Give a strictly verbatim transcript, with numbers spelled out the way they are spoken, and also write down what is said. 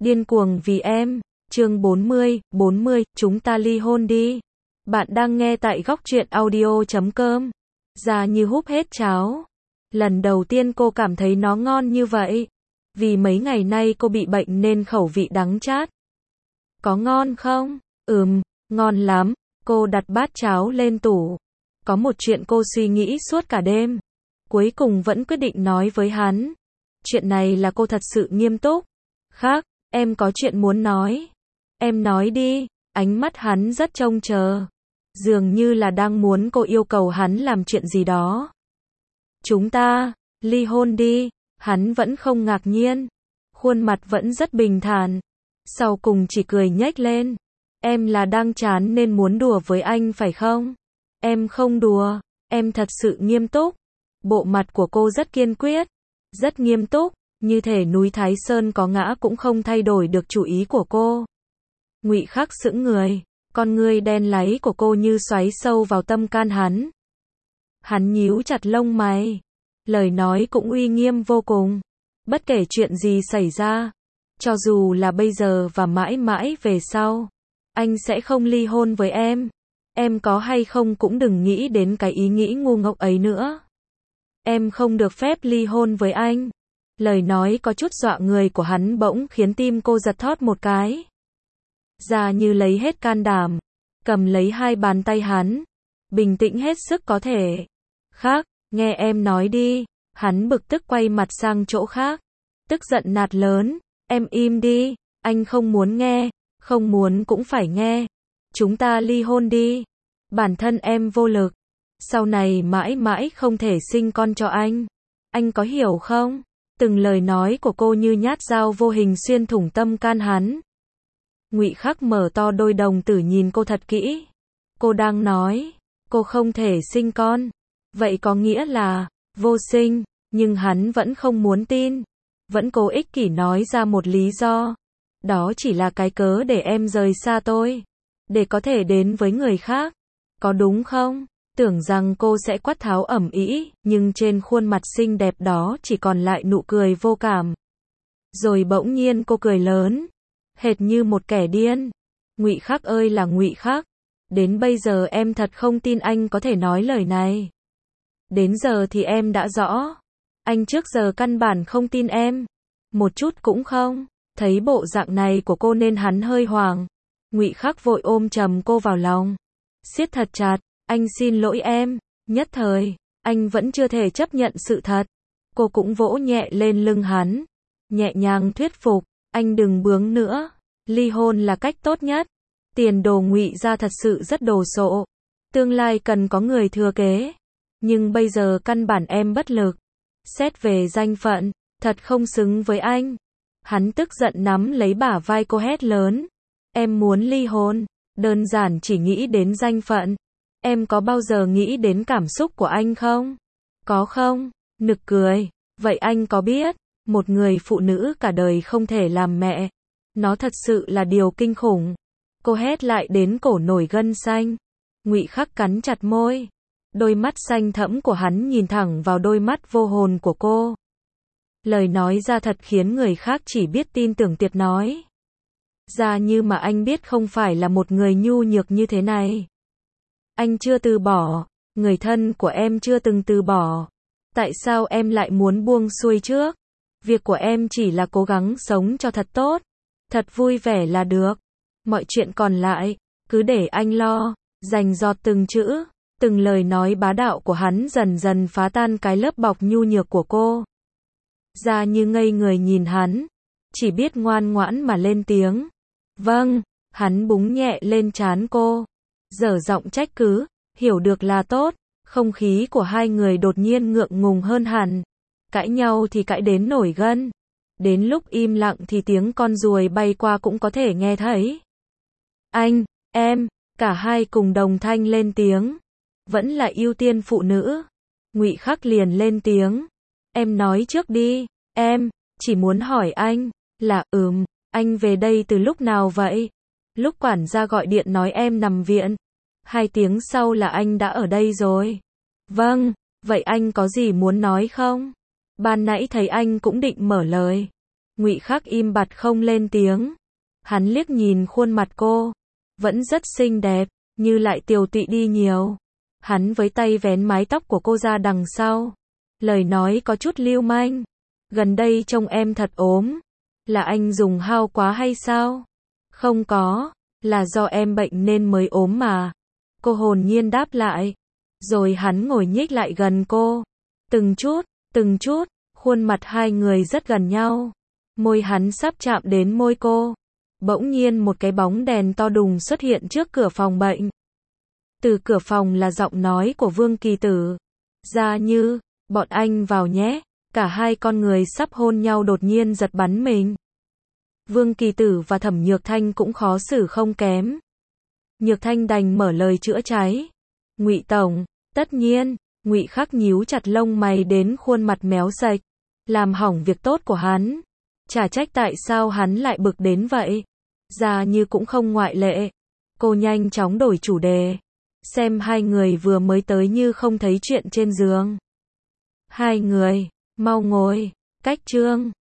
Điên cuồng vì em. Chương bốn mươi, bốn mươi, chúng ta ly hôn đi. Bạn đang nghe tại góc truyện audio chấm com. Da như húp hết cháo. Lần đầu tiên cô cảm thấy nó ngon như vậy. Vì mấy ngày nay cô bị bệnh nên khẩu vị đắng chát. Có ngon không? Ừm, ngon lắm. Cô đặt bát cháo lên tủ. Có một chuyện cô suy nghĩ suốt cả đêm. Cuối cùng vẫn quyết định nói với hắn. Chuyện này là cô thật sự nghiêm túc. Khác, em có chuyện muốn nói. Em nói đi. Ánh mắt hắn rất trông chờ. Dường như là đang muốn cô yêu cầu hắn làm chuyện gì đó. Chúng ta, ly hôn đi. Hắn vẫn không ngạc nhiên. Khuôn mặt vẫn rất bình thản. Sau cùng chỉ cười nhếch lên. Em là đang chán nên muốn đùa với anh phải không? Em không đùa. Em thật sự nghiêm túc. Bộ mặt của cô rất kiên quyết. Rất nghiêm túc. Như thể núi Thái Sơn có ngã cũng không thay đổi được chủ ý của cô. Ngụy Khắc sững người. Con ngươi đen láy của cô như xoáy sâu vào tâm can hắn. Hắn nhíu chặt lông mày. Lời nói cũng uy nghiêm vô cùng. Bất kể chuyện gì xảy ra, cho dù là bây giờ và mãi mãi về sau, anh sẽ không ly hôn với em. Em có hay không cũng đừng nghĩ đến cái ý nghĩ ngu ngốc ấy nữa. Em không được phép ly hôn với anh. Lời nói có chút dọa người của hắn bỗng khiến tim cô giật thót một cái. Da như lấy hết can đảm, cầm lấy hai bàn tay hắn, bình tĩnh hết sức có thể. Khác, nghe em nói đi. Hắn bực tức quay mặt sang chỗ khác. Tức giận nạt lớn. Em im đi. Anh không muốn nghe. Không muốn cũng phải nghe. Chúng ta ly hôn đi. Bản thân em vô lực. Sau này mãi mãi không thể sinh con cho anh. Anh có hiểu không? Từng lời nói của cô như nhát dao vô hình xuyên thủng tâm can hắn. Ngụy Khắc mở to đôi đồng tử nhìn cô thật kỹ. Cô đang nói, cô không thể sinh con. Vậy có nghĩa là vô sinh, nhưng hắn vẫn không muốn tin. Vẫn cố ích kỷ nói ra một lý do. Đó chỉ là cái cớ để em rời xa tôi. Để có thể đến với người khác. Có đúng không? Tưởng rằng cô sẽ quát tháo ầm ĩ, nhưng trên khuôn mặt xinh đẹp đó chỉ còn lại nụ cười vô cảm. Rồi bỗng nhiên cô cười lớn. Hệt như một kẻ điên. Ngụy Khắc ơi là Ngụy Khắc. Đến bây giờ em thật không tin anh có thể nói lời này. Đến giờ thì em đã rõ. Anh trước giờ căn bản không tin em. Một chút cũng không. Thấy bộ dạng này của cô nên hắn hơi hoảng. Ngụy Khắc vội ôm chầm cô vào lòng. Siết thật chặt. Anh xin lỗi em. Nhất thời, anh vẫn chưa thể chấp nhận sự thật. Cô cũng vỗ nhẹ lên lưng hắn. Nhẹ nhàng thuyết phục. Anh đừng bướng nữa. Ly hôn là cách tốt nhất. Tiền đồ Ngụy gia thật sự rất đồ sộ. Tương lai cần có người thừa kế. Nhưng bây giờ căn bản em bất lực. Xét về danh phận, thật không xứng với anh. Hắn tức giận nắm lấy bả vai cô hét lớn. Em muốn ly hôn, đơn giản chỉ nghĩ đến danh phận. Em có bao giờ nghĩ đến cảm xúc của anh không? Có không? Nực cười. Vậy anh có biết, một người phụ nữ cả đời không thể làm mẹ. Nó thật sự là điều kinh khủng. Cô hét lại đến cổ nổi gân xanh. Ngụy Khắc cắn chặt môi. Đôi mắt xanh thẫm của hắn nhìn thẳng vào đôi mắt vô hồn của cô. Lời nói ra thật khiến người khác chỉ biết tin tưởng tiệt nói. Ra như mà anh biết không phải là một người nhu nhược như thế này. Anh chưa từ bỏ. Người thân của em chưa từng từ bỏ. Tại sao em lại muốn buông xuôi trước? Việc của em chỉ là cố gắng sống cho thật tốt. Thật vui vẻ là được. Mọi chuyện còn lại, cứ để anh lo. Dành giọt từng chữ. Từng lời nói bá đạo của hắn dần dần phá tan cái lớp bọc nhu nhược của cô. Da như ngây người nhìn hắn. Chỉ biết ngoan ngoãn mà lên tiếng. Vâng. Hắn búng nhẹ lên trán cô. Dở giọng trách cứ. Hiểu được là tốt. Không khí của hai người đột nhiên ngượng ngùng hơn hẳn. Cãi nhau thì cãi đến nổi gân. Đến lúc im lặng thì tiếng con ruồi bay qua cũng có thể nghe thấy. Anh, em, cả hai cùng đồng thanh lên tiếng. Vẫn là ưu tiên phụ nữ. Ngụy Khắc liền lên tiếng. Em nói trước đi. Em, chỉ muốn hỏi anh, là ừm, anh về đây từ lúc nào vậy? Lúc quản gia gọi điện nói em nằm viện. Hai tiếng sau là anh đã ở đây rồi. Vâng, vậy anh có gì muốn nói không? Ban nãy thấy anh cũng định mở lời. Ngụy Khắc im bặt không lên tiếng. Hắn liếc nhìn khuôn mặt cô, vẫn rất xinh đẹp, như lại tiều tụy đi nhiều. Hắn với tay vén mái tóc của cô ra đằng sau. Lời nói có chút lưu manh. Gần đây trông em thật ốm. Là anh dùng hao quá hay sao? Không có, là do em bệnh nên mới ốm mà. Cô hồn nhiên đáp lại. Rồi hắn ngồi nhích lại gần cô. Từng chút, từng chút, khuôn mặt hai người rất gần nhau. Môi hắn sắp chạm đến môi cô. Bỗng nhiên một cái bóng đèn to đùng xuất hiện trước cửa phòng bệnh. Từ cửa phòng là giọng nói của Vương Kỳ Tử. Gia Như, bọn anh vào nhé. Cả hai con người sắp hôn nhau đột nhiên giật bắn mình. Vương Kỳ Tử và Thẩm Nhược Thanh cũng khó xử không kém. Nhược Thanh đành mở lời chữa cháy. Ngụy tổng, tất nhiên. Ngụy Khắc nhíu chặt lông mày đến khuôn mặt méo sạch. Làm hỏng việc tốt của hắn. Chả trách tại sao hắn lại bực đến vậy. Gia Như cũng không ngoại lệ. Cô nhanh chóng đổi chủ đề. Xem hai người vừa mới tới như không thấy chuyện trên giường. Hai người, mau ngồi. Cách chương